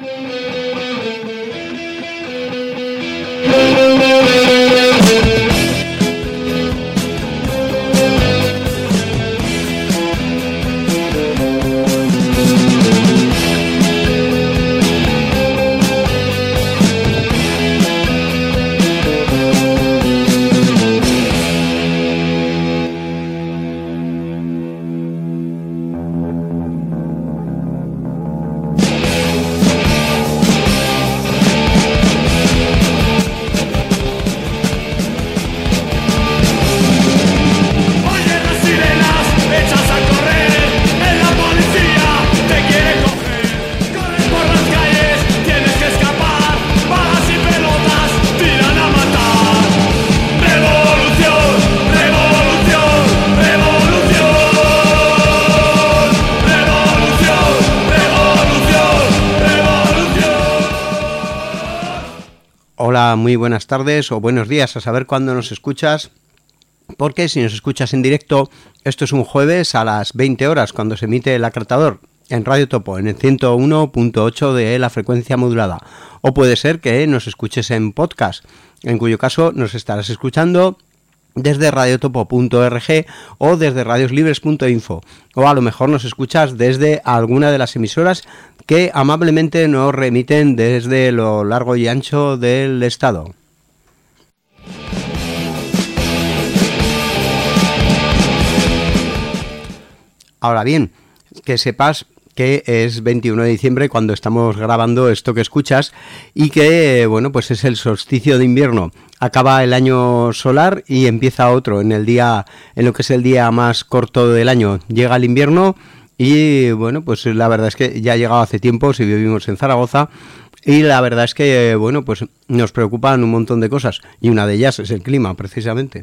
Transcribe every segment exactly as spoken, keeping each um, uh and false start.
Hola, muy buenas tardes o buenos días, a saber cuándo nos escuchas, porque si nos escuchas en directo, esto es un jueves a las veinte horas, cuando se emite el acratador en Radio Topo, en el ciento uno punto ocho de la frecuencia modulada, o puede ser que nos escuches en podcast, en cuyo caso nos estarás escuchando desde radiotopo punto org o desde radioslibres punto info, o a lo mejor nos escuchas desde alguna de las emisoras que amablemente nos remiten desde lo largo y ancho del estado. Ahora bien, que sepas que es veintiuno de diciembre cuando estamos grabando esto que escuchas y que, bueno, pues es el solsticio de invierno. Acaba el año solar y empieza otro en el día, en lo que es el día más corto del año. Llega el invierno y, bueno, pues la verdad es que ya ha llegado hace tiempo, si vivimos en Zaragoza, y la verdad es que, bueno, pues nos preocupan un montón de cosas y una de ellas es el clima, precisamente.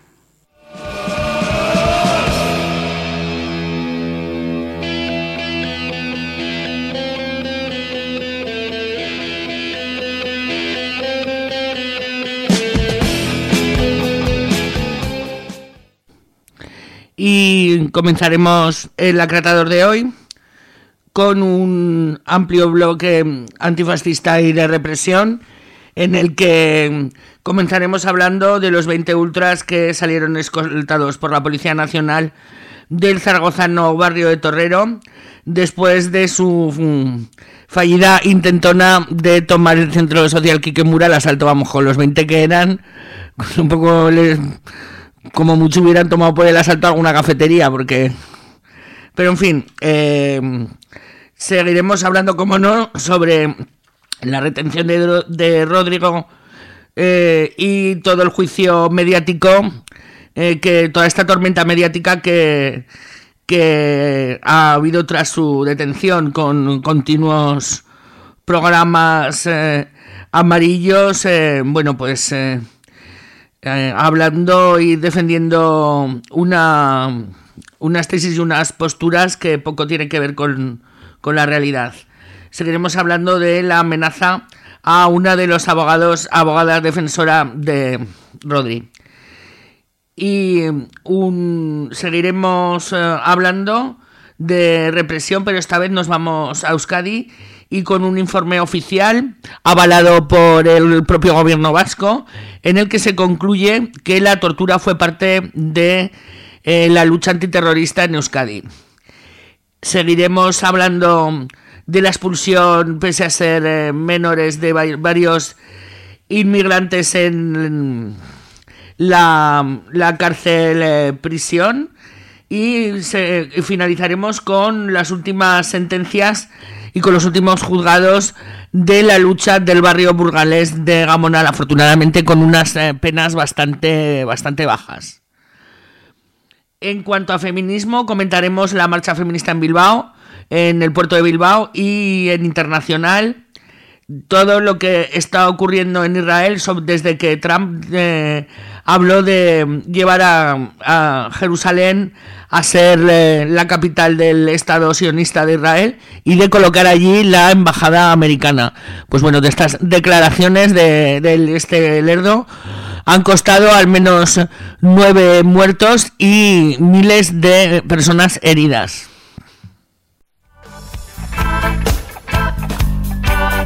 Y comenzaremos el acratador de hoy con un amplio bloque antifascista y de represión, en el que comenzaremos hablando de los veinte ultras que salieron escoltados por la Policía Nacional del zaragozano barrio de Torrero después de su fallida intentona de tomar el centro social Quique Mura. El asalto, vamos, con los veinte que eran, un poco les... como mucho hubieran tomado por el asalto a alguna cafetería, porque... Pero en fin, eh, seguiremos hablando, como no, sobre la retención de, de Rodrigo eh, y todo el juicio mediático, eh, que toda esta tormenta mediática que, que ha habido tras su detención, con continuos programas eh, amarillos, eh, bueno, pues... Eh, Eh, hablando y defendiendo una, unas tesis y unas posturas que poco tienen que ver con, con la realidad. Seguiremos hablando de la amenaza a una de los abogados, abogada defensora de Rodri. Y un, seguiremos eh, hablando de represión, pero esta vez nos vamos a Euskadi, y con un informe oficial avalado por el propio gobierno vasco, en el que se concluye que la tortura fue parte de eh, la lucha antiterrorista en Euskadi. Seguiremos hablando de la expulsión, pese a ser eh, menores, de va- varios inmigrantes en la, la cárcel eh, prisión, y, se, y finalizaremos con las últimas sentencias y con los últimos juzgados de la lucha del barrio burgalés de Gamonal, afortunadamente con unas eh, penas bastante, bastante bajas. En cuanto a feminismo, comentaremos la marcha feminista en Bilbao, en el puerto de Bilbao y en internacional, todo lo que está ocurriendo en Israel desde que Trump eh, habló de llevar a, a Jerusalén a ser eh, la capital del Estado sionista de Israel y de colocar allí la embajada americana. Pues bueno, de estas declaraciones de, de este lerdo han costado al menos nueve muertos y miles de personas heridas.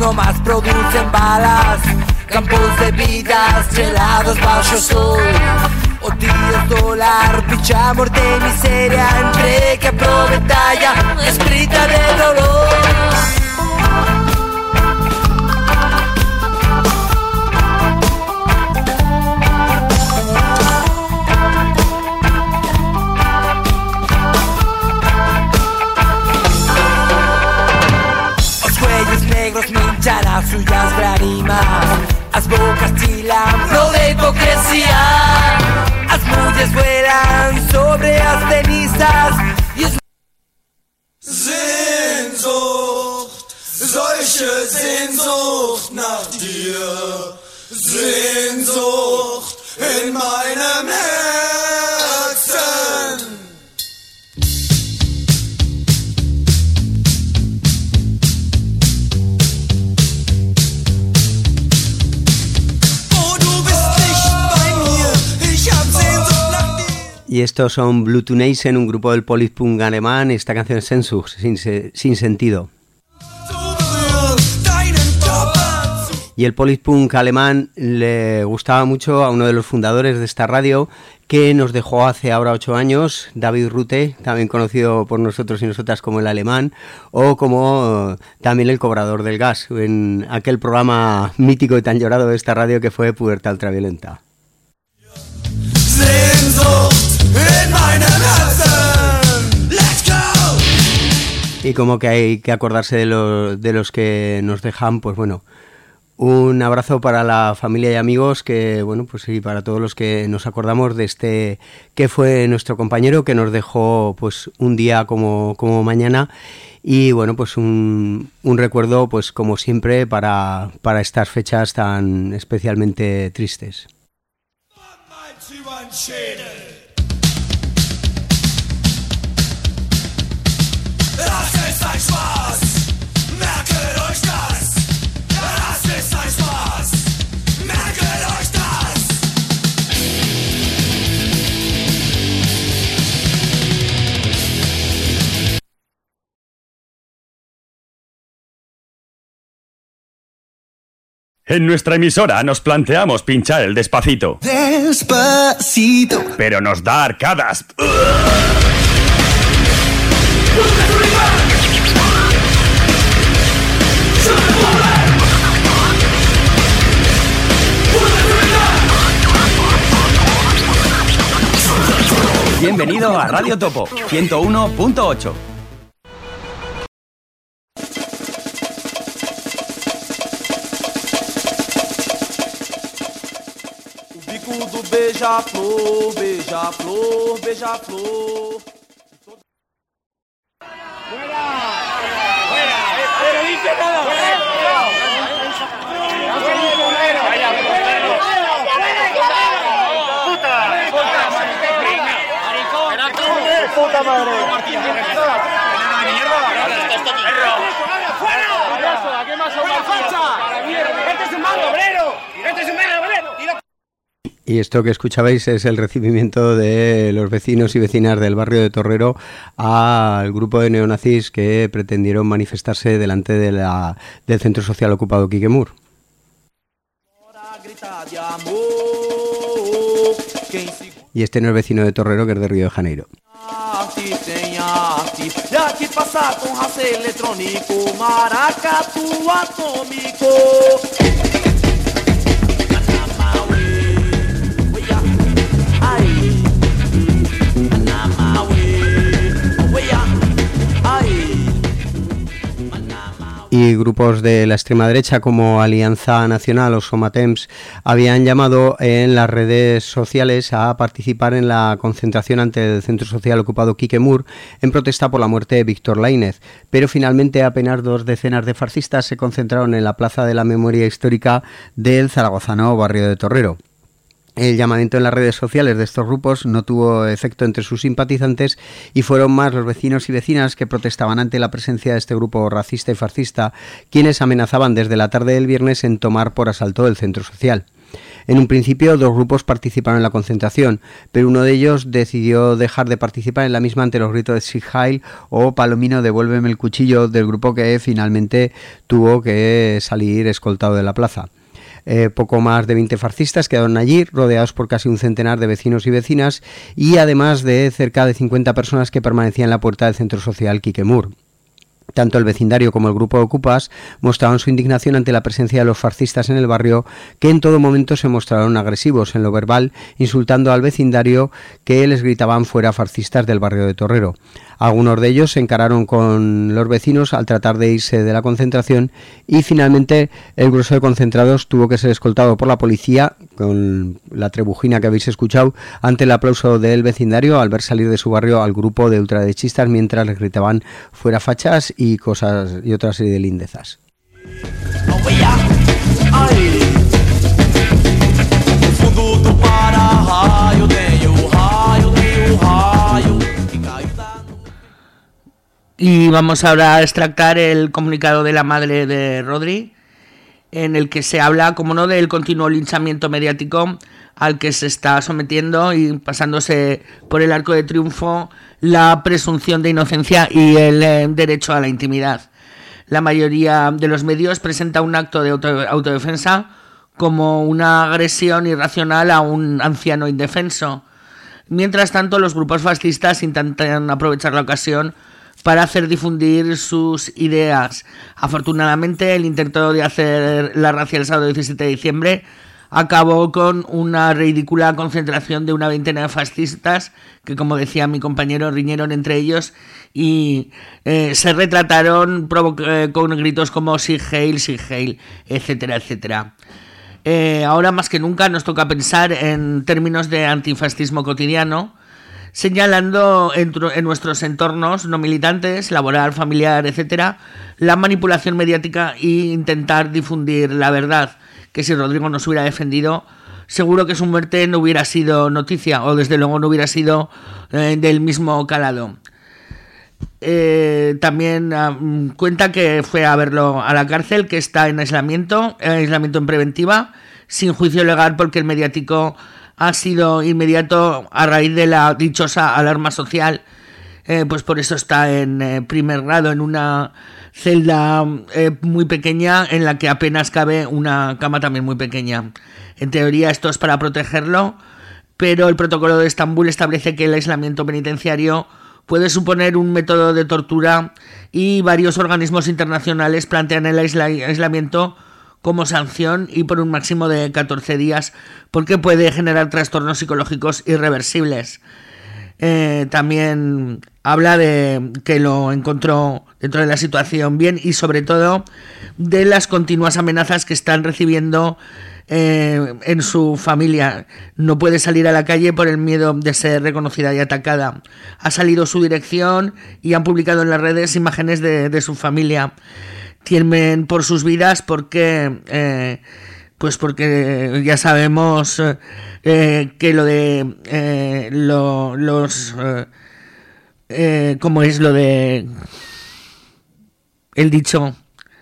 no más producen balas, campos de vidas gelados bajo sol. Odio dólar, picha, muerte y miseria, entre que aprovechalla, escrita de dolor. Minchan as suyas lágrimas, as bocas chilan pro de hipocresía, as mulles vuelan sobre as cenizas y os... Sehnsucht, solche Sehnsucht nach dir, Sehnsucht in meinem Herzen. Y estos son Blue Tunation, un grupo del post-punk alemán. Esta canción es Sehnsucht, sin, sin sentido. Y el post-punk alemán le gustaba mucho a uno de los fundadores de esta radio, que nos dejó hace ahora ocho años, David Rute, también conocido por nosotros y nosotras como el Alemán, o como también el cobrador del gas, en aquel programa mítico y tan llorado de esta radio que fue Pubertad Ultraviolenta. Y como que hay que acordarse de, lo, de los que nos dejan, pues bueno, un abrazo para la familia y amigos, que bueno, pues sí, para todos los que nos acordamos de este que fue nuestro compañero, que nos dejó pues un día como, como mañana, y bueno, pues un, un recuerdo pues como siempre para, para estas fechas tan especialmente tristes. Das ist ein Spaß, merket euch das. Das ist ein Spaß, merket euch das. En nuestra emisora nos planteamos pinchar el Despacito. Despacito. Pero nos da arcadas. Bienvenido a Radio Topo ciento uno punto ocho. O bico do beija-flor, beija-flor, beija-flor. ¡Puta madre! Y esto que escuchabais es el recibimiento de los vecinos y vecinas del barrio de Torrero al grupo de neonazis que pretendieron manifestarse delante de la, del centro social ocupado Quiquemur. Y este no es vecino de Torrero, que es de Río de Janeiro. E aqui passar com raça eletrônico, maracatu atômico. Y grupos de la extrema derecha como Alianza Nacional o Somatemps habían llamado en las redes sociales a participar en la concentración ante el centro social ocupado Quiquemur en protesta por la muerte de Víctor Laínez, pero finalmente apenas dos decenas de fascistas se concentraron en la Plaza de la Memoria Histórica del zaragozano barrio de Torrero. El llamamiento en las redes sociales de estos grupos no tuvo efecto entre sus simpatizantes y fueron más los vecinos y vecinas que protestaban ante la presencia de este grupo racista y fascista, quienes amenazaban desde la tarde del viernes en tomar por asalto el centro social. En un principio, dos grupos participaron en la concentración, pero uno de ellos decidió dejar de participar en la misma ante los gritos de Sieg Heil o Palomino, devuélveme el cuchillo, del grupo que finalmente tuvo que salir escoltado de la plaza. Eh, poco más de veinte fascistas quedaron allí, rodeados por casi un centenar de vecinos y vecinas, y además de cerca de cincuenta personas que permanecían en la puerta del centro social Kikemur. Tanto el vecindario como el grupo de ocupas mostraban su indignación ante la presencia de los fascistas en el barrio, que en todo momento se mostraron agresivos en lo verbal, insultando al vecindario, que les gritaban fuera fascistas del barrio de Torrero. Algunos de ellos se encararon con los vecinos al tratar de irse de la concentración y finalmente el grueso de concentrados tuvo que ser escoltado por la policía con la trebujina que habéis escuchado ante el aplauso del vecindario al ver salir de su barrio al grupo de ultraderechistas mientras les gritaban fuera fachas y cosas y otra serie de lindezas. Y vamos ahora a extractar el comunicado de la madre de Rodri, en el que se habla, como no, del continuo linchamiento mediático al que se está sometiendo y pasándose por el arco de triunfo la presunción de inocencia y el eh, derecho a la intimidad. La mayoría de los medios presenta un acto de auto, autodefensa como una agresión irracional a un anciano indefenso. Mientras tanto, los grupos fascistas intentan aprovechar la ocasión para hacer difundir sus ideas. Afortunadamente, el intento de hacer la racia el sábado diecisiete de diciembre acabó con una ridícula concentración de una veintena de fascistas que, como decía mi compañero, riñeron entre ellos y eh, se retrataron eh, con gritos como Sieg Heil, Sieg Heil, etcétera, etcétera. Eh, ahora más que nunca nos toca pensar en términos de antifascismo cotidiano, señalando en, en nuestros entornos no militantes, laboral, familiar, etcétera, la manipulación mediática e intentar difundir la verdad, que si Rodrigo nos hubiera defendido, seguro que su muerte no hubiera sido noticia, o desde luego no hubiera sido eh, del mismo calado. Eh, también uh, cuenta que fue a verlo a la cárcel, que está en aislamiento, en aislamiento en preventiva, sin juicio legal, porque el mediático ha sido inmediato a raíz de la dichosa alarma social. Eh, pues por eso está en eh, primer grado, en una celda eh, muy pequeña en la que apenas cabe una cama también muy pequeña. En teoría esto es para protegerlo, pero el protocolo de Estambul establece que el aislamiento penitenciario puede suponer un método de tortura y varios organismos internacionales plantean el aisla- aislamiento como sanción y por un máximo de catorce días, porque puede generar trastornos psicológicos irreversibles. Eh, también habla de que lo encontró dentro de la situación bien y sobre todo de las continuas amenazas que están recibiendo eh, en su familia. No puede salir a la calle por el miedo de ser reconocida y atacada. Ha salido su dirección y han publicado en las redes imágenes de, de su familia. Temen por sus vidas porque eh, pues porque ya sabemos eh, que lo de eh, lo, los eh, eh, cómo es lo de el dicho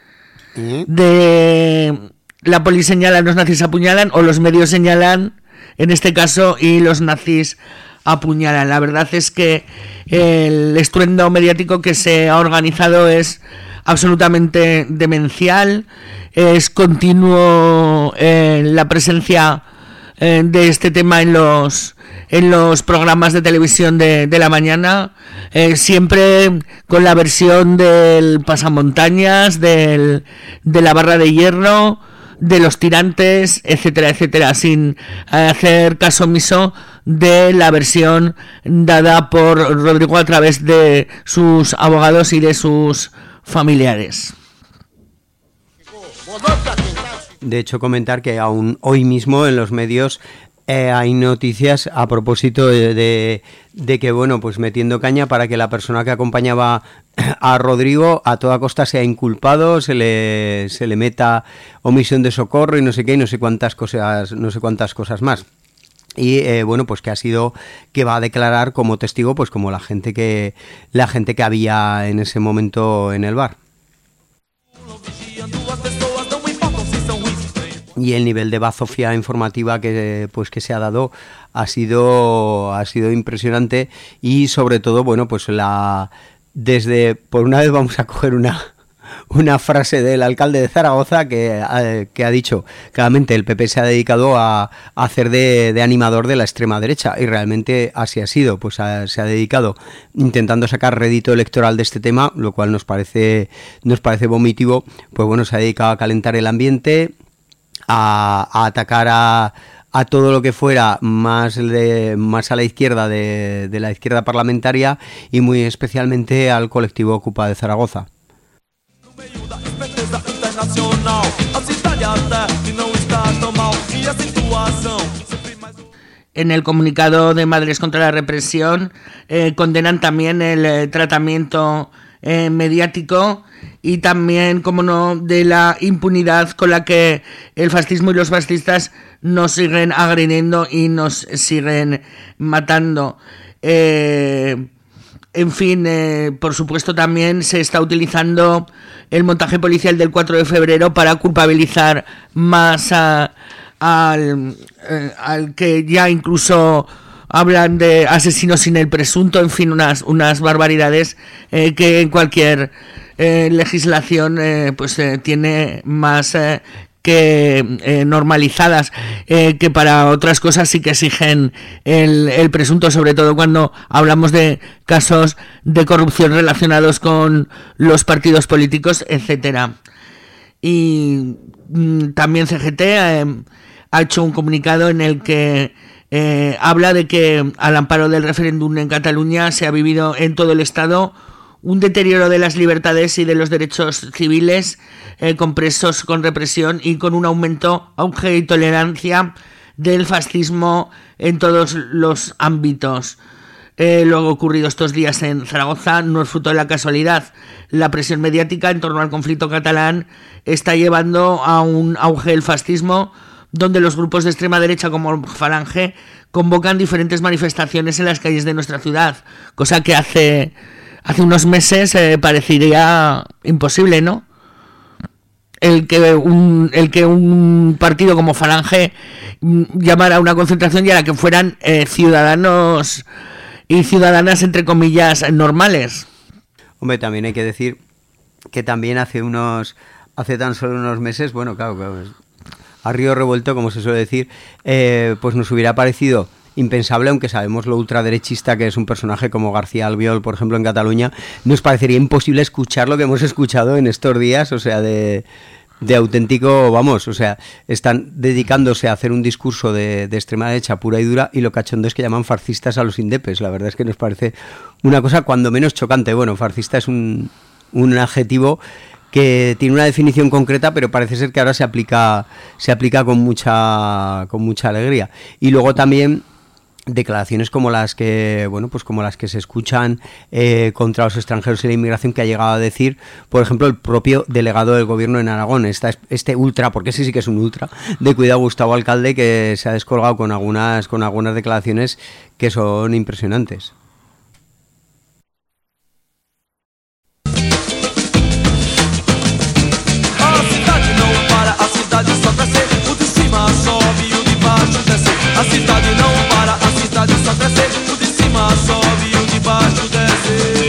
de la poli señala, los nazis apuñalan, o los medios señalan en este caso y los nazis apuñalan. La verdad es que el estruendo mediático que se ha organizado es absolutamente demencial, es continuo eh, la presencia eh, de este tema en los en los programas de televisión de, de la mañana, eh, siempre con la versión del pasamontañas, del, de la barra de hierro, de los tirantes, etcétera, etcétera, sin hacer caso omiso de la versión dada por Rodrigo a través de sus abogados y de sus familiares. De hecho, comentar que aún hoy mismo en los medios eh, hay noticias a propósito de, de, de que, bueno, pues metiendo caña para que la persona que acompañaba a Rodrigo a toda costa sea inculpado, se le, se le meta omisión de socorro y no sé qué, y no sé cuántas cosas, no sé cuántas cosas más. Y eh, bueno, pues que ha sido, que va a declarar como testigo, pues como la gente que la gente que había en ese momento en el bar. y el nivel de bazofia informativa que pues que se ha dado ha sido ha sido impresionante, y sobre todo, bueno, pues la desde por una vez vamos a coger una una frase del alcalde de Zaragoza que, eh, que ha dicho claramente el P P se ha dedicado a, a hacer de, de animador de la extrema derecha, y realmente así ha sido, pues a, se ha dedicado intentando sacar rédito electoral de este tema, lo cual nos parece nos parece vomitivo. Pues bueno, se ha dedicado a calentar el ambiente, a, a atacar a a todo lo que fuera más de, más a la izquierda de, de la izquierda parlamentaria, y muy especialmente al colectivo Ocupa de Zaragoza. En el comunicado de Madres contra la Represión eh, condenan también el eh, tratamiento eh, mediático y también, como no, de la impunidad con la que el fascismo y los fascistas nos siguen agrediendo y nos siguen matando. Eh, en fin, eh, por supuesto también se está utilizando el montaje policial del cuatro de febrero para culpabilizar más a, al, eh, al que ya incluso hablan de asesinos sin el presunto, en fin, unas, unas barbaridades eh, que en cualquier eh, legislación eh, pues eh, tiene más eh, que eh, normalizadas, eh, que para otras cosas sí que exigen el, el presunto, sobre todo cuando hablamos de casos de corrupción relacionados con los partidos políticos, etcétera. Y mm, también C G T eh, ha hecho un comunicado en el que eh, habla de que al amparo del referéndum en Cataluña se ha vivido en todo el Estado un deterioro de las libertades y de los derechos civiles, eh, con presos, con represión y con un aumento, auge y tolerancia del fascismo en todos los ámbitos. Eh, lo ocurrido estos días en Zaragoza no es fruto de la casualidad. La presión mediática en torno al conflicto catalán está llevando a un auge del fascismo, donde los grupos de extrema derecha como Falange convocan diferentes manifestaciones en las calles de nuestra ciudad, cosa que hace... Hace unos meses eh, parecería imposible, ¿no? El que un el que un partido como Falange llamara a una concentración y a la que fueran eh, ciudadanos y ciudadanas, entre comillas, normales. Hombre, también hay que decir que también hace unos hace tan solo unos meses, bueno, claro, claro a río revuelto, como se suele decir, eh, pues nos hubiera parecido impensable, aunque sabemos lo ultraderechista que es un personaje como García Albiol, por ejemplo, en Cataluña, nos parecería imposible escuchar lo que hemos escuchado en estos días, o sea, de, de auténtico, vamos, o sea, están dedicándose a hacer un discurso de, de extrema derecha pura y dura, y lo cachondo es que llaman fascistas a los indepes. La verdad es que nos parece una cosa cuando menos chocante. Bueno, fascista es un, un adjetivo que tiene una definición concreta, pero parece ser que ahora se aplica se aplica con mucha con mucha alegría. Y luego también declaraciones como las que bueno pues como las que se escuchan eh, contra los extranjeros y la inmigración, que ha llegado a decir, por ejemplo, el propio delegado del gobierno en Aragón, esta, este ultra, porque ese sí que es un ultra, de cuidado Gustavo Alcalde, que se ha descolgado con algunas con algunas declaraciones que son impresionantes. A cidade não para, a cidade só cresce, o de cima sobe e o de baixo desce.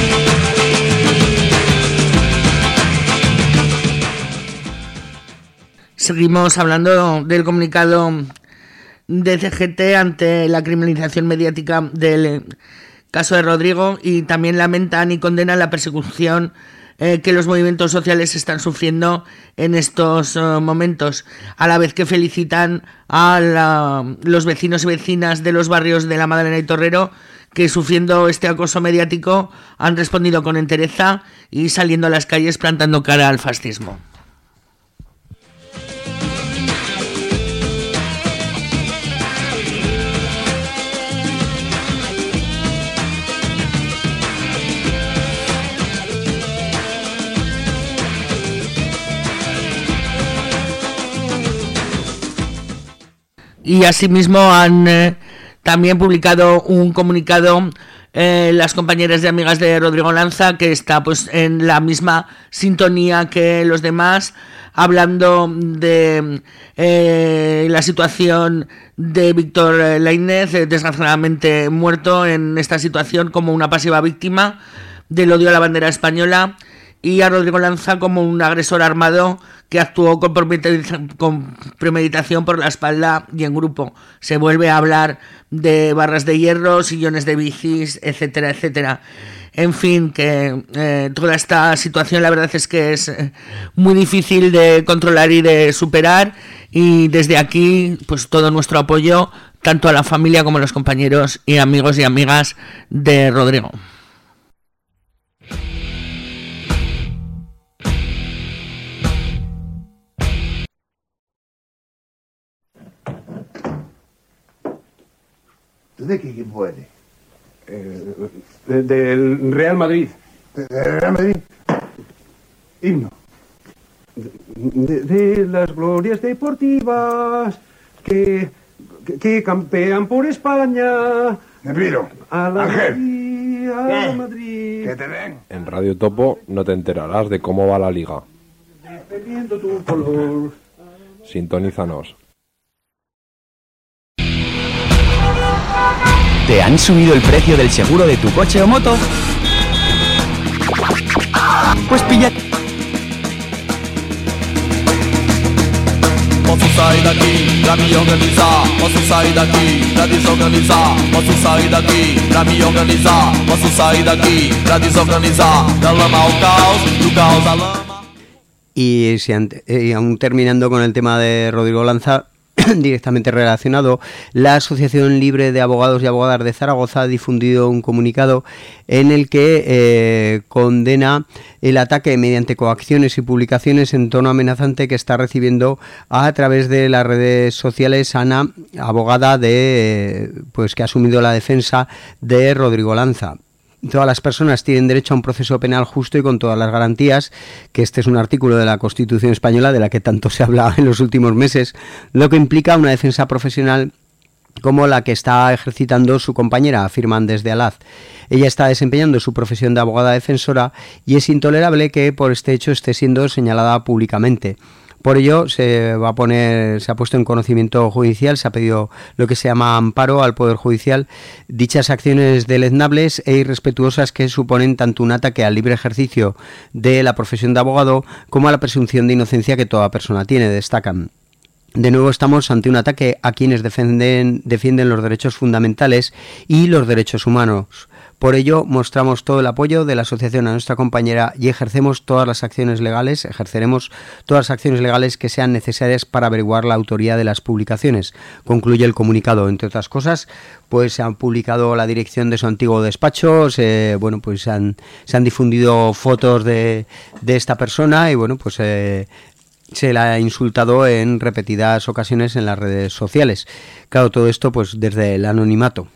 Seguimos hablando del comunicado de C G T ante la criminalización mediática del caso de Rodrigo, y también lamentan y condenan la persecución Eh, que los movimientos sociales están sufriendo en estos uh, momentos, a la vez que felicitan a la, los vecinos y vecinas de los barrios de La Madalena y Torrero, que sufriendo este acoso mediático han respondido con entereza y saliendo a las calles plantando cara al fascismo. Y asimismo han eh, también publicado un comunicado eh, las compañeras y amigas de Rodrigo Lanza, que está pues en la misma sintonía que los demás, hablando de eh, la situación de Víctor Lainez, eh, desgraciadamente muerto en esta situación como una pasiva víctima del odio a la bandera española, y a Rodrigo Lanza como un agresor armado que actuó con premeditación por la espalda y en grupo. Se vuelve a hablar de barras de hierro, sillones de bicis, etcétera, etcétera. En fin, que eh, toda esta situación la verdad es que es eh, muy difícil de controlar y de superar, y desde aquí pues todo nuestro apoyo tanto a la familia como a los compañeros y amigos y amigas de Rodrigo. ¿De qué equipo eres? Eh, de, del Real Madrid. ¿Del Real Madrid? Himno. De, de, de las glorias deportivas que, que, que campean por España. Nepiro. A la Ángel. Madrid, a la Madrid. Que te den. En Radio Topo no te enterarás de cómo va la liga. Defendiendo tu color. Sintonízanos. ¿Te han subido el precio del seguro de tu coche o moto? Pues pilla... Posso sair daqui pra me organizar. Posso sair daqui pra desorganizar. Posso sair daqui pra me organizar. Posso sair daqui pra desorganizar. Da lama ao caos, do caos à lama. Y, si, y aún terminando con el tema de Rodrigo Lanza, directamente relacionado, la Asociación Libre de Abogados y Abogadas de Zaragoza ha difundido un comunicado en el que eh, condena el ataque mediante coacciones y publicaciones en tono amenazante que está recibiendo a través de las redes sociales Ana, abogada de pues que ha asumido la defensa de Rodrigo Lanza. Todas las personas tienen derecho a un proceso penal justo y con todas las garantías, que este es un artículo de la Constitución española de la que tanto se ha hablado en los últimos meses, lo que implica una defensa profesional como la que está ejercitando su compañera, afirman desde Alaz. Ella está desempeñando su profesión de abogada defensora y es intolerable que por este hecho esté siendo señalada públicamente. Por ello se va a poner, se ha puesto en conocimiento judicial, se ha pedido lo que se llama amparo al Poder Judicial, dichas acciones deleznables e irrespetuosas que suponen tanto un ataque al libre ejercicio de la profesión de abogado como a la presunción de inocencia que toda persona tiene, destacan. De nuevo estamos ante un ataque a quienes defienden, defienden los derechos fundamentales y los derechos humanos. Por ello, mostramos todo el apoyo de la asociación a nuestra compañera y ejercemos todas las acciones legales, ejerceremos todas las acciones legales que sean necesarias para averiguar la autoría de las publicaciones. Concluye el comunicado. Entre otras cosas, pues se han publicado la dirección de su antiguo despacho, se, bueno, pues se han, se han difundido fotos de, de esta persona y bueno, pues eh, se la ha insultado en repetidas ocasiones en las redes sociales. Claro, todo esto pues desde el anonimato.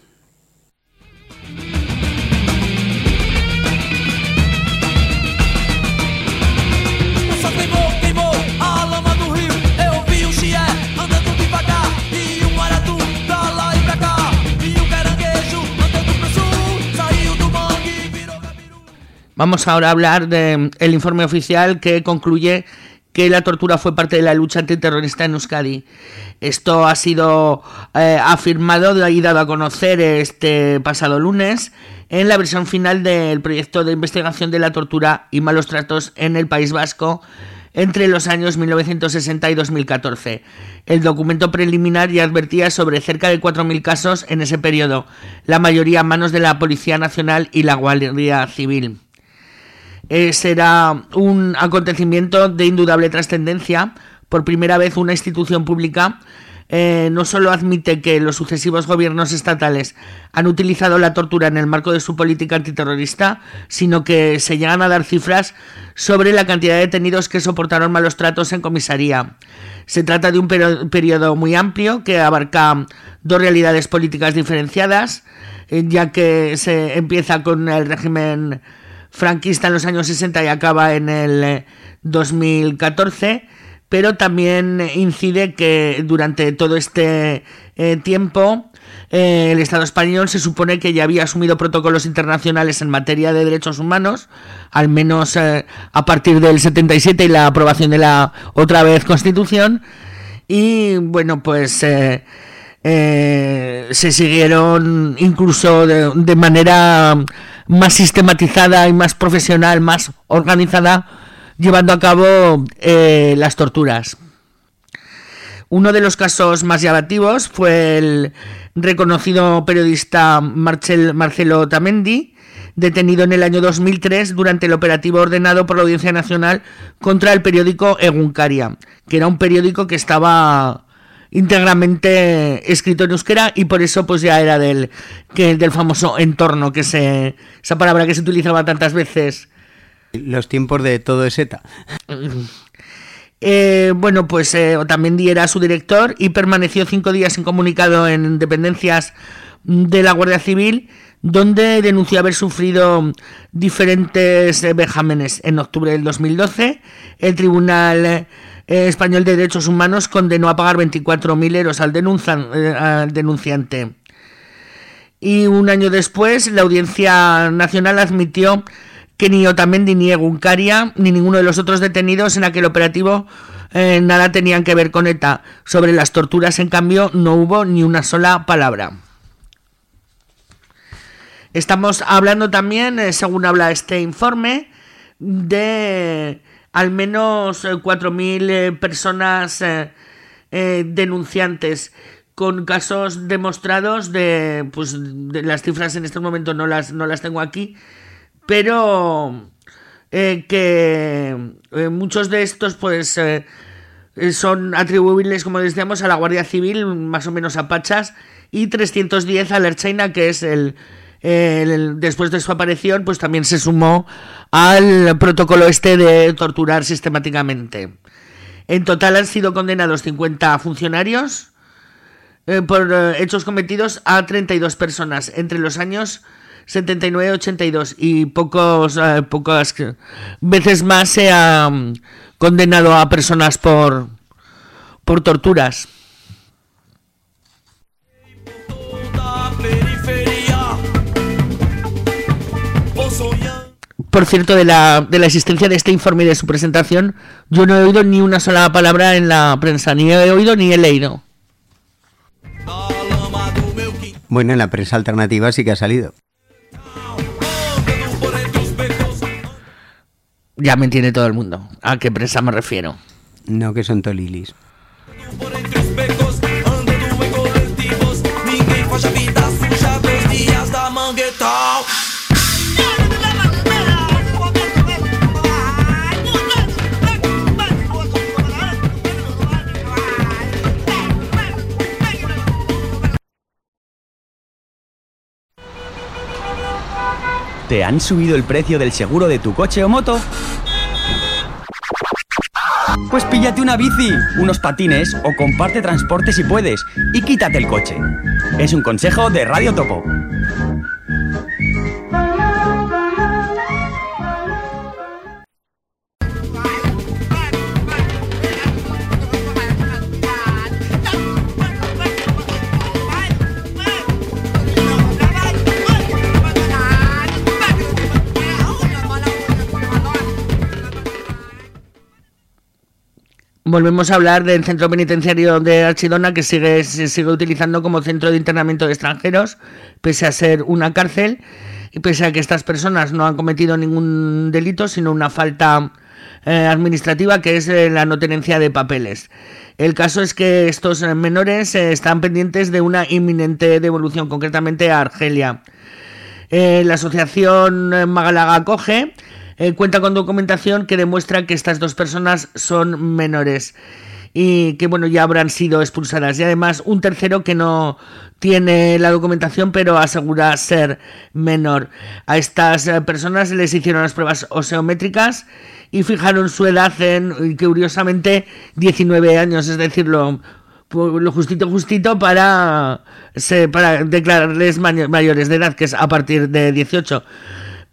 Vamos ahora a hablar del informe oficial que concluye que la tortura fue parte de la lucha antiterrorista en Euskadi. Esto ha sido eh, afirmado y dado a conocer este pasado lunes en la versión final del proyecto de investigación de la tortura y malos tratos en el País Vasco entre los años mil novecientos sesenta y dos mil catorce. El documento preliminar ya advertía sobre cerca de cuatro mil casos en ese periodo, la mayoría a manos de la Policía Nacional y la Guardia Civil. Eh, será un acontecimiento de indudable trascendencia. Por primera vez una institución pública eh, no solo admite que los sucesivos gobiernos estatales han utilizado la tortura en el marco de su política antiterrorista, sino que se llegan a dar cifras sobre la cantidad de detenidos que soportaron malos tratos en comisaría. Se trata de un per- periodo muy amplio que abarca dos realidades políticas diferenciadas, eh, ya que se empieza con el régimen franquista en los años sesenta y acaba en el dos mil catorce, pero también incide que durante todo este eh, tiempo eh, el Estado español se supone que ya había asumido protocolos internacionales en materia de derechos humanos, al menos eh, a partir del setenta y siete y la aprobación de la otra vez Constitución, y bueno, pues eh, eh, se siguieron incluso de, de manera más sistematizada y más profesional, más organizada, llevando a cabo eh, las torturas. Uno de los casos más llamativos fue el reconocido periodista Marcel, Marcelo Otamendi, detenido en el año dos mil tres durante el operativo ordenado por la Audiencia Nacional contra el periódico Egunkaria, que era un periódico que estaba íntegramente escrito en euskera y por eso pues ya era del, que, del famoso entorno, que se, esa palabra que se utilizaba tantas veces. Los tiempos de todo es ETA. Eh, bueno, pues eh, Otamendi era su director y permaneció cinco días incomunicado en dependencias de la Guardia Civil, donde denunció haber sufrido diferentes eh, vejámenes. En octubre del dos mil doce, el Tribunal eh, Español de Derechos Humanos condenó a pagar veinticuatro mil euros al, denuncia, eh, al denunciante. Y un año después, la Audiencia Nacional admitió que ni Otamendi ni Egunkaria ni ninguno de los otros detenidos en aquel operativo eh, nada tenían que ver con ETA. Sobre las torturas, en cambio, no hubo ni una sola palabra. Estamos hablando también, eh, según habla este informe, de al menos eh, cuatro mil eh, personas eh, eh, denunciantes, con casos demostrados de, pues, de las cifras en este momento no las, no las tengo aquí, pero eh, que eh, muchos de estos pues eh, son atribuibles, como decíamos, a la Guardia Civil, más o menos a Pachas, y trescientos diez a la Ertzaintza, que es el, el, el después de su aparición, pues también se sumó al protocolo este de torturar sistemáticamente. En total han sido condenados cincuenta funcionarios eh, por eh, hechos cometidos a treinta y dos personas entre los años setenta y nueve y ochenta y dos, y pocos, eh, pocas veces más se ha um, condenado a personas por, por torturas. Por cierto, de la, de la existencia de este informe y de su presentación, yo no he oído ni una sola palabra en la prensa, ni he oído ni he leído. Bueno, en la prensa alternativa sí que ha salido. Ya me entiende todo el mundo. ¿A qué prensa me refiero? No, que son tolilis. ¿Te han subido el precio del seguro de tu coche o moto? Pues píllate una bici, unos patines o comparte transporte si puedes y quítate el coche. Es un consejo de Radio Topo. Volvemos a hablar del centro penitenciario de Archidona, que sigue, se sigue utilizando como centro de internamiento de extranjeros, pese a ser una cárcel, y pese a que estas personas no han cometido ningún delito, sino una falta eh, administrativa, que es eh, la no tenencia de papeles. El caso es que estos menores eh, están pendientes de una inminente devolución, concretamente a Argelia. Eh, la asociación Magalaga Acoge Eh, cuenta con documentación que demuestra que estas dos personas son menores y que bueno, ya habrán sido expulsadas, y además un tercero que no tiene la documentación pero asegura ser menor. A estas eh, personas les hicieron las pruebas oseométricas y fijaron su edad en, curiosamente, diecinueve años, es decir, lo, lo justito justito para, se, para declararles mayores de edad, que es a partir de dieciocho.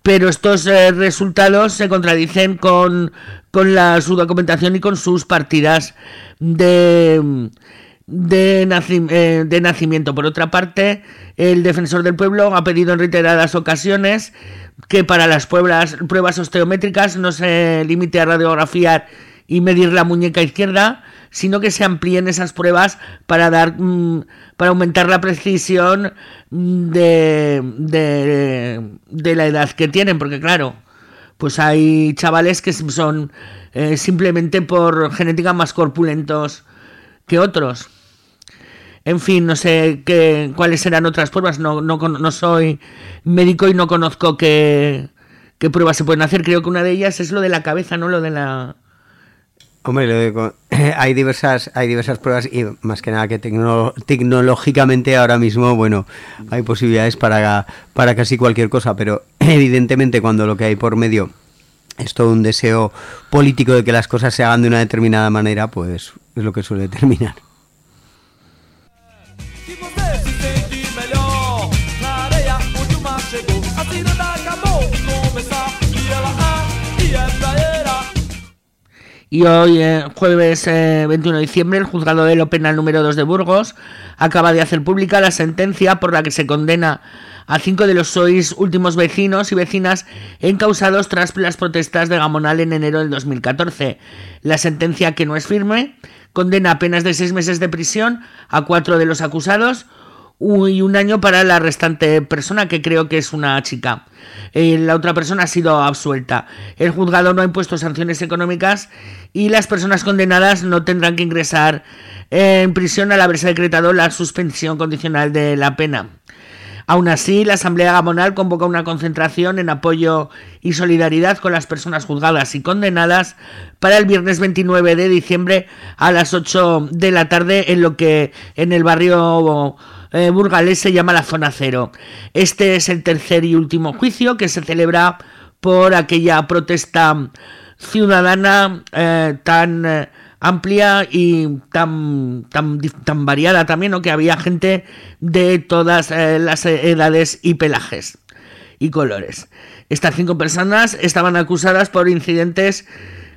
pero estos eh, resultados se contradicen con, con la, su documentación y con sus partidas de, de, naci, eh, de nacimiento. Por otra parte, el defensor del pueblo ha pedido en reiteradas ocasiones que para las pruebas, pruebas osteométricas no se limite a radiografiar y medir la muñeca izquierda, sino que se amplíen esas pruebas para dar para aumentar la precisión de, de, de la edad que tienen, porque claro, pues hay chavales que son eh, simplemente por genética más corpulentos que otros. En fin, no sé qué, cuáles serán otras pruebas, no, no, no soy médico y no conozco qué, qué pruebas se pueden hacer. Creo que una de ellas es lo de la cabeza, no lo de la... Hombre, lo digo, hay diversas hay diversas pruebas y más que nada que tecno, tecnológicamente ahora mismo, bueno, hay posibilidades para, para casi cualquier cosa, pero evidentemente cuando lo que hay por medio es todo un deseo político de que las cosas se hagan de una determinada manera, pues es lo que suele terminar. Y hoy, eh, jueves eh, veintiuno de diciembre, el juzgado de lo penal número dos de Burgos acaba de hacer pública la sentencia por la que se condena a cinco de los seis últimos vecinos y vecinas encausados tras las protestas de Gamonal en enero del dos mil catorce. La sentencia, que no es firme, condena a penas de seis meses de prisión a cuatro de los acusados y un año para la restante persona, que creo que es una chica. Eh, la otra persona ha sido absuelta. El juzgado no ha impuesto sanciones económicas y las personas condenadas no tendrán que ingresar en prisión al haberse decretado la suspensión condicional de la pena. Aún así, la Asamblea Gamonal convoca una concentración en apoyo y solidaridad con las personas juzgadas y condenadas para el viernes veintinueve de diciembre a las ocho de la tarde en lo que en el barrio eh, burgalés se llama la Zona Cero. Este es el tercer y último juicio que se celebra por aquella protesta ciudadana eh, tan eh, amplia y tan, tan, tan variada también, ¿no? Que había gente de todas eh, las edades y pelajes y colores. Estas cinco personas estaban acusadas por incidentes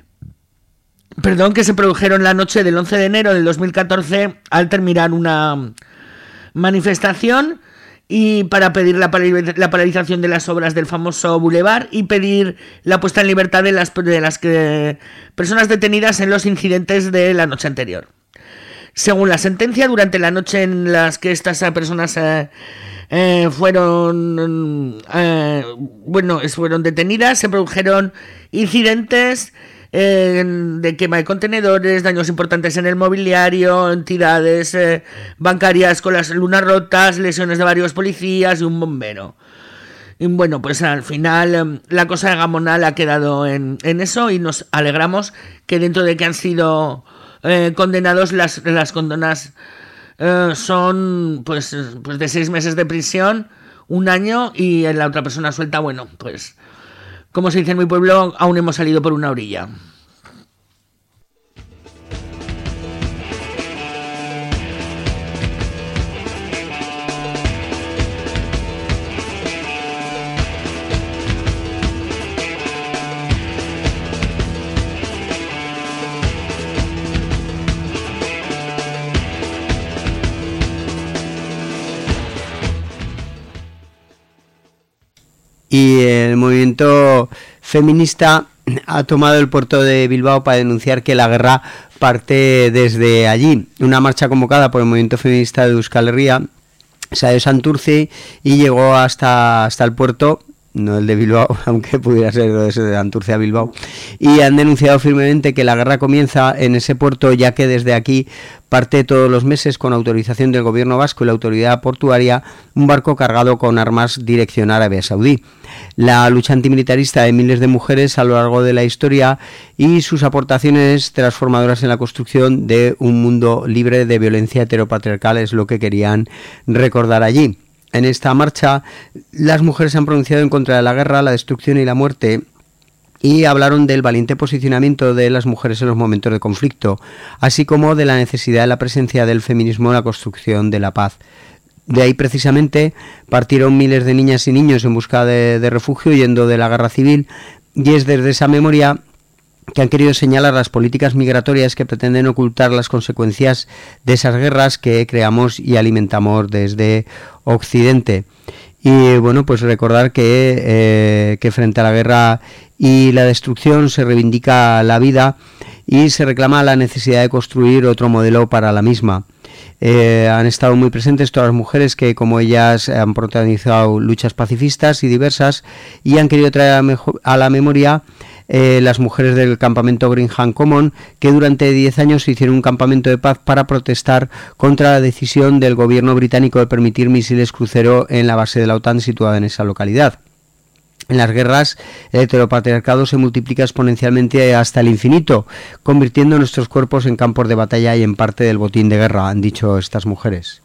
perdón, que se produjeron la noche del once de enero del dos mil catorce al terminar una manifestación y para pedir la, la paralización de las obras del famoso Boulevard y pedir la puesta en libertad de las, de las que, personas detenidas en los incidentes de la noche anterior. Según la sentencia, durante la noche en las que estas personas eh, eh, fueron, eh, bueno, fueron detenidas, se produjeron incidentes Eh, de quema de contenedores, daños importantes en el mobiliario, entidades eh, bancarias con las lunas rotas, lesiones de varios policías y un bombero. Y bueno, pues al final eh, la cosa de Gamonal ha quedado en, en eso y nos alegramos que dentro de que han sido eh, condenados las, las condenas eh, son pues, pues de seis meses de prisión, un año y la otra persona suelta, bueno, pues como se dice en mi pueblo, aún hemos salido por una orilla. Y el movimiento feminista ha tomado el puerto de Bilbao para denunciar que la guerra parte desde allí. Una marcha convocada por el movimiento feminista de Euskal Herria salió de Santurce y llegó hasta, hasta el puerto, no el de Bilbao, aunque pudiera ser de Santurce a Bilbao, y han denunciado firmemente que la guerra comienza en ese puerto, ya que desde aquí parte todos los meses, con autorización del gobierno vasco y la autoridad portuaria, un barco cargado con armas dirección a Arabia Saudí. La lucha antimilitarista de miles de mujeres a lo largo de la historia y sus aportaciones transformadoras en la construcción de un mundo libre de violencia heteropatriarcal es lo que querían recordar allí. En esta marcha, las mujeres se han pronunciado en contra de la guerra, la destrucción y la muerte, y hablaron del valiente posicionamiento de las mujeres en los momentos de conflicto, así como de la necesidad de la presencia del feminismo en la construcción de la paz. De ahí precisamente partieron miles de niñas y niños en busca de, de refugio huyendo de la guerra civil, y es desde esa memoria que han querido señalar las políticas migratorias que pretenden ocultar las consecuencias de esas guerras que creamos y alimentamos desde Occidente. Y bueno, pues recordar que, eh, que frente a la guerra y la destrucción se reivindica la vida y se reclama la necesidad de construir otro modelo para la misma. Eh, han estado muy presentes todas las mujeres que, como ellas, han protagonizado luchas pacifistas y diversas, y han querido traer a, mejo- a la memoria eh, las mujeres del campamento Greenham Common, que durante diez años hicieron un campamento de paz para protestar contra la decisión del gobierno británico de permitir misiles crucero en la base de la OTAN situada en esa localidad. En las guerras, el heteropatriarcado se multiplica exponencialmente hasta el infinito, convirtiendo nuestros cuerpos en campos de batalla y en parte del botín de guerra, han dicho estas mujeres.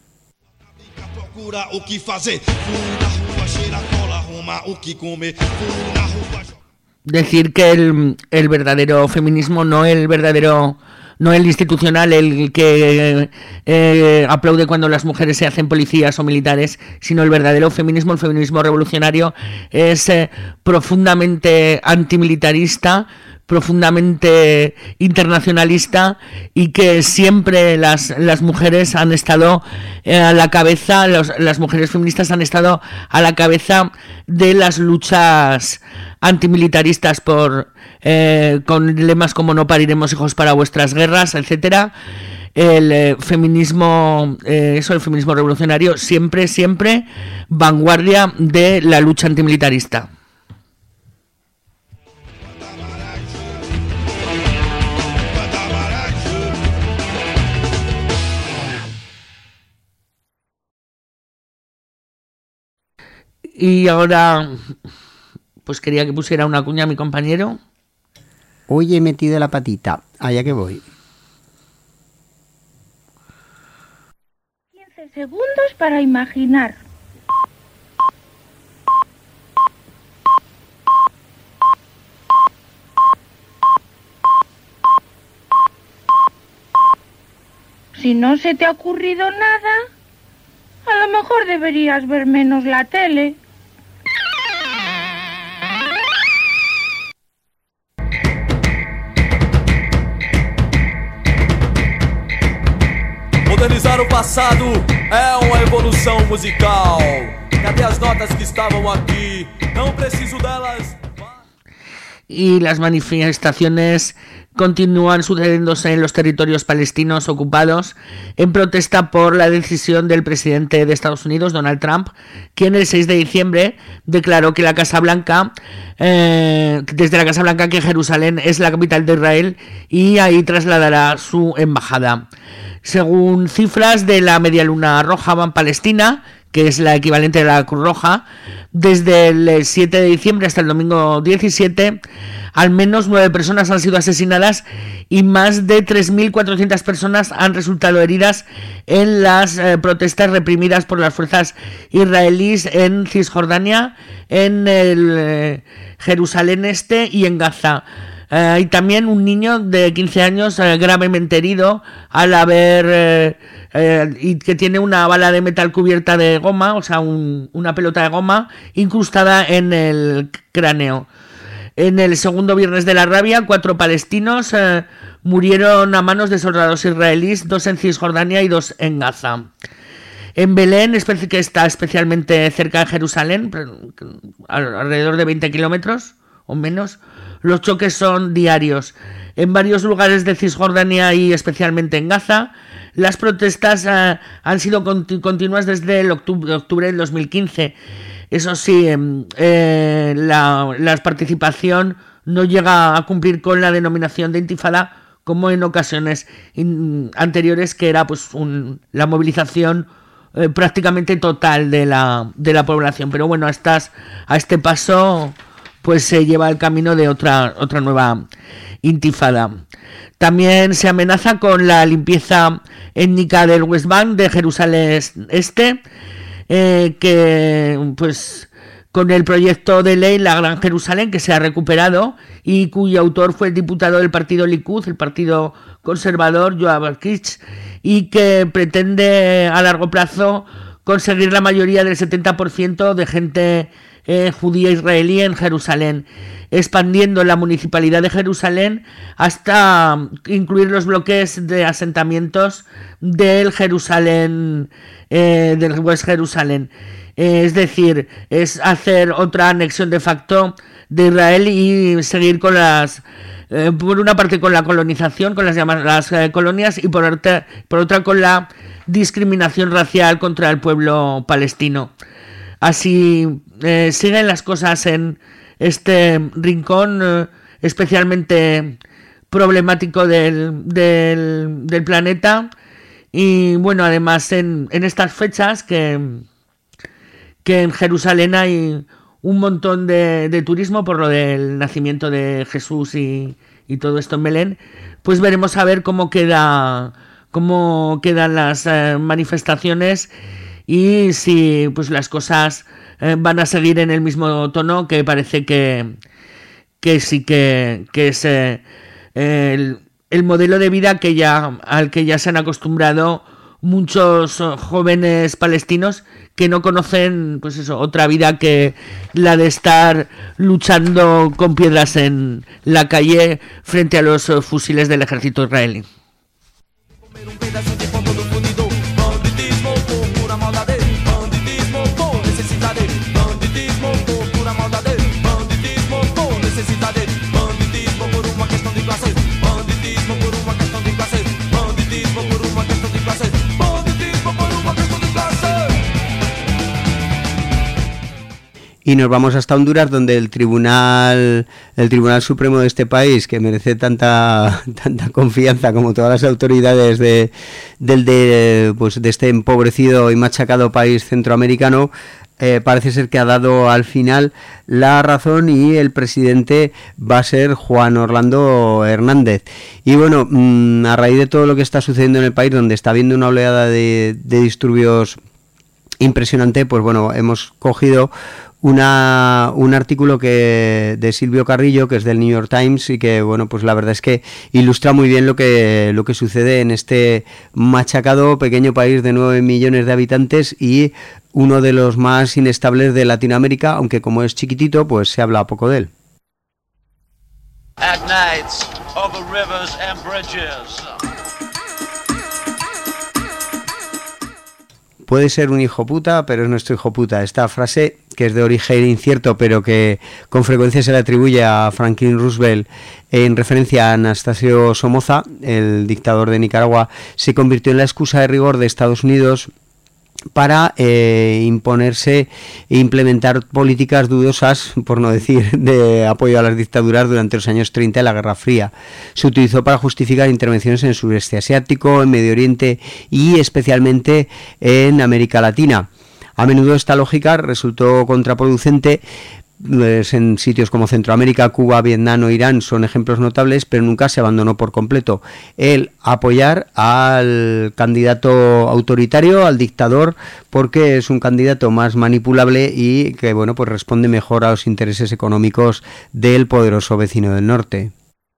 Decir que el, el verdadero feminismo, no el verdadero... no el institucional, el que eh, aplaude cuando las mujeres se hacen policías o militares, sino el verdadero feminismo, el feminismo revolucionario, es eh, profundamente antimilitarista, profundamente internacionalista, y que siempre las, las mujeres han estado eh, a la cabeza, los, las mujeres feministas han estado a la cabeza de las luchas antimilitaristas por eh, con lemas como no pariremos hijos para vuestras guerras, etcétera. El eh, feminismo, eh, eso, el feminismo revolucionario, siempre, siempre vanguardia de la lucha antimilitarista. Y ahora, pues quería que pusiera una cuña a mi compañero. Hoy he metido la patita, allá que voy. quince segundos para imaginar. Si no se te ha ocurrido nada, a lo mejor deberías ver menos la tele. Modernizar o passado é uma evolução musical. Cadê as notas que estavam aqui? Não preciso delas. Y las manifestaciones continúan sucediéndose en los territorios palestinos ocupados en protesta por la decisión del presidente de Estados Unidos, Donald Trump, quien el seis de diciembre declaró que la Casa Blanca, eh, desde la Casa Blanca, que Jerusalén es la capital de Israel y ahí trasladará su embajada. Según cifras de la Media Luna Roja Ban Palestina, que es la equivalente de la Cruz Roja, desde el siete de diciembre hasta el domingo diecisiete, al menos nueve personas han sido asesinadas y más de tres mil cuatrocientas personas han resultado heridas en las eh, protestas reprimidas por las fuerzas israelíes en Cisjordania, en el eh, Jerusalén Este y en Gaza. Eh, y también un niño de quince años eh, gravemente herido al haber eh, eh, y que tiene una bala de metal cubierta de goma, o sea, un, una pelota de goma incrustada en el cráneo. En el segundo viernes de la rabia, cuatro palestinos eh, murieron a manos de soldados israelíes, dos en Cisjordania y dos en Gaza. En Belén, que está especialmente cerca de Jerusalén, alrededor de veinte kilómetros o menos, los choques son diarios. En varios lugares de Cisjordania y especialmente en Gaza, las protestas eh, han sido continu- continuas desde el octubre, octubre del dos mil quince. Eso sí, eh, la, la participación no llega a cumplir con la denominación de intifada como en ocasiones in, anteriores, que era pues un, la movilización eh, prácticamente total de la, de la población. Pero bueno, a, estas, a este paso pues se lleva el camino de otra, otra nueva intifada. También se amenaza con la limpieza étnica del West Bank, de Jerusalén Este, eh, que pues con el proyecto de ley La Gran Jerusalén, que se ha recuperado y cuyo autor fue el diputado del partido Likud, el partido conservador, Yoav Kitsch, y que pretende a largo plazo conseguir la mayoría del setenta por ciento de gente eh, judía israelí en Jerusalén, expandiendo la municipalidad de Jerusalén hasta incluir los bloques de asentamientos del Jerusalén, eh, del West Jerusalén. Eh, es decir, es hacer otra anexión de facto de Israel y seguir con las, eh, por una parte con la colonización, con las llamadas eh, colonias, y por otra, por otra con la discriminación racial contra el pueblo palestino. Así eh, siguen las cosas en este rincón eh, especialmente problemático del, del, del planeta, y bueno, además en, en estas fechas que, que en Jerusalén hay un montón de, de turismo por lo del nacimiento de Jesús y, y todo esto en Belén, pues veremos a ver cómo queda cómo quedan las eh, manifestaciones y si pues las cosas eh, van a seguir en el mismo tono, que parece que, que sí que, que es eh, el, el modelo de vida que ya, al que ya se han acostumbrado muchos jóvenes palestinos que no conocen pues eso, otra vida que la de estar luchando con piedras en la calle frente a los fusiles del ejército israelí. Y nos vamos hasta Honduras, donde el Tribunal el Tribunal Supremo de este país, que merece tanta tanta confianza como todas las autoridades de del de pues de este empobrecido y machacado país centroamericano, eh, parece ser que ha dado al final la razón, y el presidente va a ser Juan Orlando Hernández. Y bueno, mmm, a raíz de todo lo que está sucediendo en el país, donde está habiendo una oleada de, de disturbios impresionante, pues bueno, hemos cogido Una, un artículo que de Silvio Carrillo, que es del New York Times, y que bueno, pues la verdad es que ilustra muy bien lo que lo que sucede en este machacado pequeño país de nueve millones de habitantes y uno de los más inestables de Latinoamérica, aunque como es chiquitito, pues se habla poco de él. At nights, over rivers and bridges. Puede ser un hijo puta, pero es nuestro hijo puta. Esta frase, que es de origen incierto, pero que con frecuencia se le atribuye a Franklin Roosevelt en referencia a Anastasio Somoza, el dictador de Nicaragua, se convirtió en la excusa de rigor de Estados Unidos para eh, imponerse e implementar políticas dudosas, por no decir de apoyo a las dictaduras durante los años treinta de la Guerra Fría. Se utilizó para justificar intervenciones en el sureste asiático, en Medio Oriente y especialmente en América Latina. A menudo esta lógica resultó contraproducente. Pues en sitios como Centroamérica, Cuba, Vietnam o Irán son ejemplos notables, pero nunca se abandonó por completo el apoyar al candidato autoritario, al dictador, porque es un candidato más manipulable y que bueno, pues responde mejor a los intereses económicos del poderoso vecino del norte.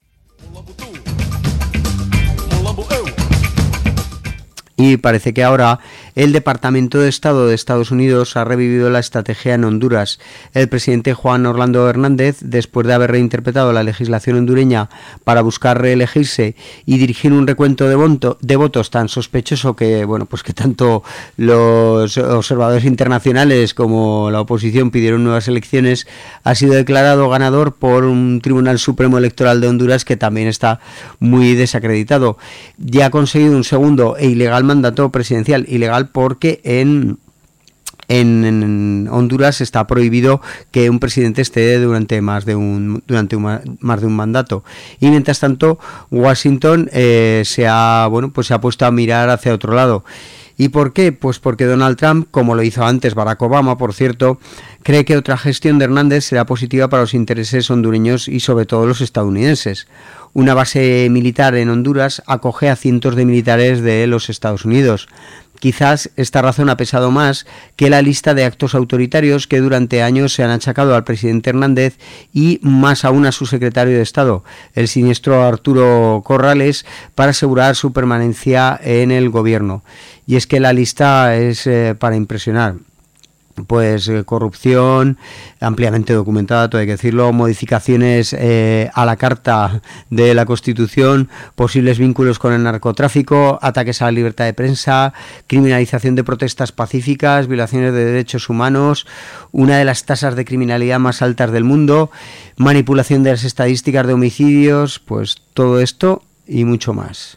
Y parece que ahora el Departamento de Estado de Estados Unidos ha revivido la estrategia en Honduras. El presidente Juan Orlando Hernández, después de haber reinterpretado la legislación hondureña para buscar reelegirse y dirigir un recuento de, voto, de votos tan sospechoso que, bueno, pues que tanto los observadores internacionales como la oposición pidieron nuevas elecciones, ha sido declarado ganador por un Tribunal Supremo Electoral de Honduras que también está muy desacreditado. Ya ha conseguido un segundo e ilegal mandato presidencial, ilegal porque en, en, en Honduras está prohibido que un presidente esté durante más de un durante un, más de un mandato. Y mientras tanto, Washington eh, se ha bueno pues se ha puesto a mirar hacia otro lado. ¿Y por qué? Pues porque Donald Trump, como lo hizo antes Barack Obama, por cierto, cree que otra gestión de Hernández será positiva para los intereses hondureños y sobre todo los estadounidenses. Una base militar en Honduras acoge a cientos de militares de los Estados Unidos. Quizás esta razón ha pesado más que la lista de actos autoritarios que durante años se han achacado al presidente Hernández y más aún a su secretario de Estado, el siniestro Arturo Corrales, para asegurar su permanencia en el gobierno. y es que la lista es eh, para impresionar. Pues eh, corrupción ampliamente documentada, todo hay que decirlo, modificaciones eh, a la Carta de la Constitución, posibles vínculos con el narcotráfico, ataques a la libertad de prensa, criminalización de protestas pacíficas, violaciones de derechos humanos, una de las tasas de criminalidad más altas del mundo, manipulación de las estadísticas de homicidios, pues todo esto y mucho más.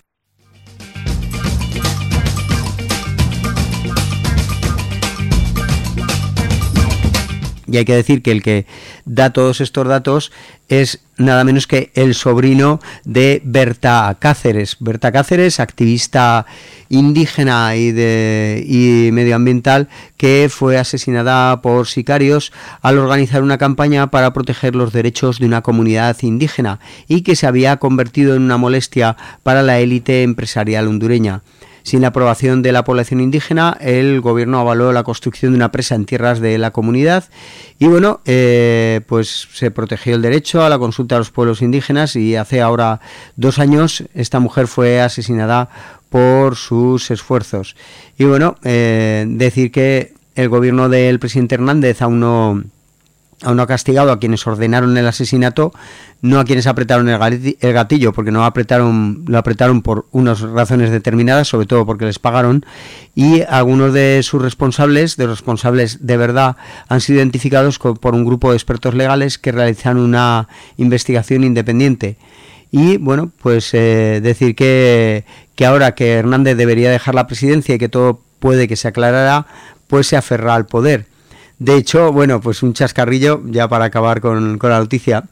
Y hay que decir que el que da todos estos datos es nada menos que el sobrino de Berta Cáceres. Berta Cáceres, activista indígena y, de, y medioambiental, que fue asesinada por sicarios al organizar una campaña para proteger los derechos de una comunidad indígena y que se había convertido en una molestia para la élite empresarial hondureña. Sin la aprobación de la población indígena, el gobierno avaló la construcción de una presa en tierras de la comunidad y bueno, eh, pues se protegió el derecho a la consulta de los pueblos indígenas y hace ahora dos años esta mujer fue asesinada por sus esfuerzos. Y bueno, eh, decir que el gobierno del presidente Hernández aún no... aún no ha castigado a quienes ordenaron el asesinato, no a quienes apretaron el gatillo, porque no apretaron, lo apretaron por unas razones determinadas, sobre todo porque les pagaron, y algunos de sus responsables, de los responsables de verdad, han sido identificados por un grupo de expertos legales que realizaron una investigación independiente. Y bueno, pues eh, decir que, que ahora que Hernández debería dejar la presidencia y que todo puede que se aclarará, pues se aferra al poder. De hecho, bueno, pues un chascarrillo, ya para acabar con, con la noticia.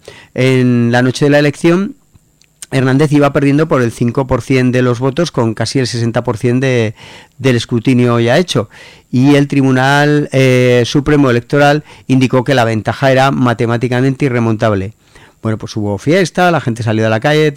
En la noche de la elección, Hernández iba perdiendo por el cinco por ciento de los votos, con casi el sesenta por ciento de, del escrutinio ya hecho. Y el Tribunal eh, Supremo Electoral indicó que la ventaja era matemáticamente irremontable. Bueno, pues hubo fiesta, la gente salió a la calle,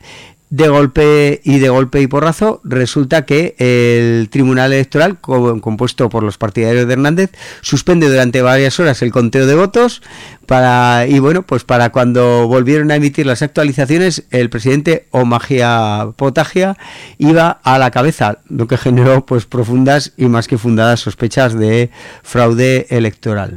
de golpe y de golpe y porrazo resulta que el Tribunal Electoral, compuesto por los partidarios de Hernández, suspende durante varias horas el conteo de votos para y bueno, pues para cuando volvieron a emitir las actualizaciones, el presidente Omagia Potagia iba a la cabeza, lo que generó pues profundas y más que fundadas sospechas de fraude electoral.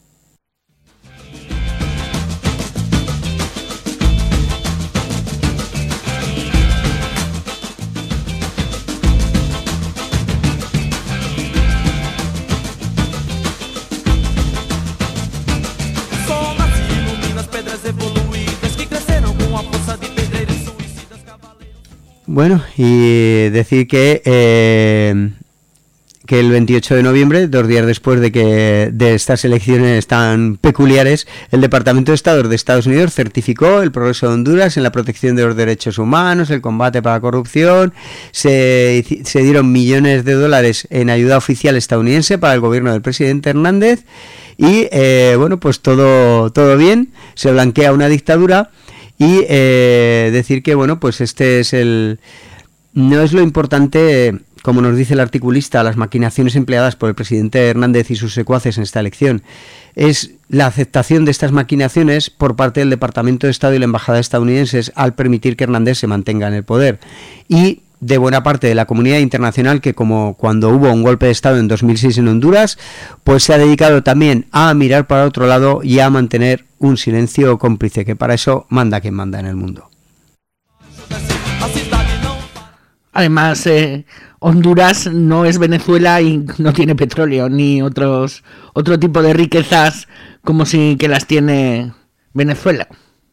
Bueno, y decir que eh, que el veintiocho de noviembre, dos días después de que de estas elecciones tan peculiares, el Departamento de Estado de Estados Unidos certificó el progreso de Honduras en la protección de los derechos humanos, el combate para la corrupción, se, se dieron millones de dólares en ayuda oficial estadounidense para el gobierno del presidente Hernández y eh, bueno, pues todo, todo bien, se blanquea una dictadura. Y eh, decir que, bueno, pues este es el... No es lo importante, como nos dice el articulista, las maquinaciones empleadas por el presidente Hernández y sus secuaces en esta elección. Es la aceptación de estas maquinaciones por parte del Departamento de Estado y la Embajada estadounidenses al permitir que Hernández se mantenga en el poder. Y de buena parte de la comunidad internacional que, como cuando hubo un golpe de Estado en dos mil seis en Honduras, pues se ha dedicado también a mirar para otro lado y a mantener un silencio cómplice, que para eso manda quien manda en el mundo. Además, eh, Honduras no es Venezuela y no tiene petróleo ni otros otro tipo de riquezas como si que las tiene Venezuela.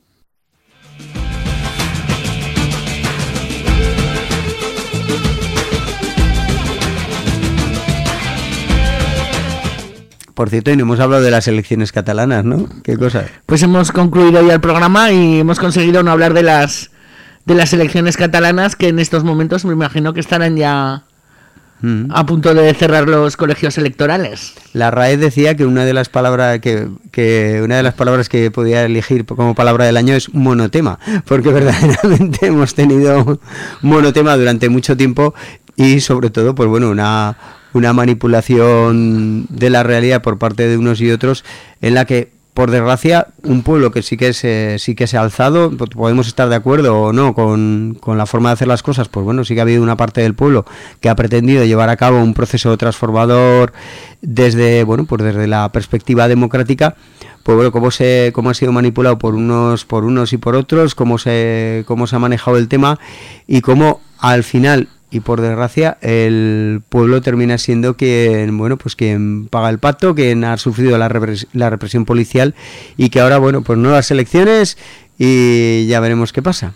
Por cierto, y no hemos hablado de las elecciones catalanas, ¿no? ¿Qué cosa? Pues hemos concluido ya el programa y hemos conseguido no hablar de las de las elecciones catalanas, que en estos momentos me imagino que estarán ya mm. a punto de cerrar los colegios electorales. La R A E decía que una de las palabras que, que una de las palabras que podía elegir como palabra del año es monotema, porque verdaderamente hemos tenido monotema durante mucho tiempo y sobre todo, pues bueno, una una manipulación de la realidad por parte de unos y otros en la que por desgracia, un pueblo que sí que se, sí que se ha alzado, podemos estar de acuerdo o no con, con la forma de hacer las cosas, pues bueno, sí que ha habido una parte del pueblo que ha pretendido llevar a cabo un proceso transformador desde, bueno, pues desde la perspectiva democrática. Pues bueno, cómo se cómo ha sido manipulado por unos por unos y por otros, cómo se cómo se ha manejado el tema y cómo al final y por desgracia el pueblo termina siendo quien, bueno, pues quien paga el pato, quien ha sufrido la, repres- la represión policial y que ahora, bueno, pues nuevas elecciones y ya veremos qué pasa.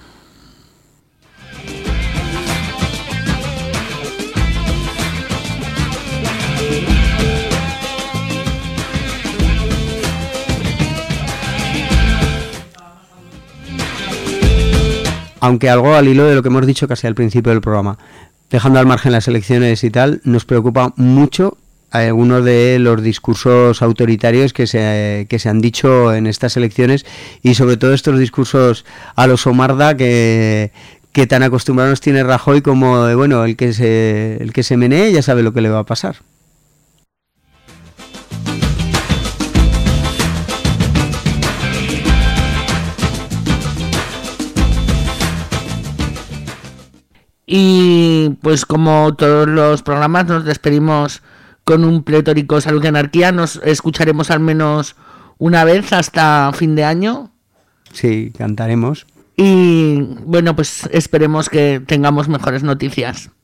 Aunque algo al hilo de lo que hemos dicho casi al principio del programa, dejando al margen las elecciones y tal, nos preocupa mucho algunos de los discursos autoritarios que se, que se han dicho en estas elecciones y sobre todo estos discursos a los Omarda que, que tan acostumbrados tiene Rajoy como de, bueno, el que se, el que se menee ya sabe lo que le va a pasar. Y pues como todos los programas nos despedimos con un pletórico Salud y Anarquía. Nos escucharemos al menos una vez hasta fin de año. Sí, cantaremos. Y bueno, pues esperemos que tengamos mejores noticias.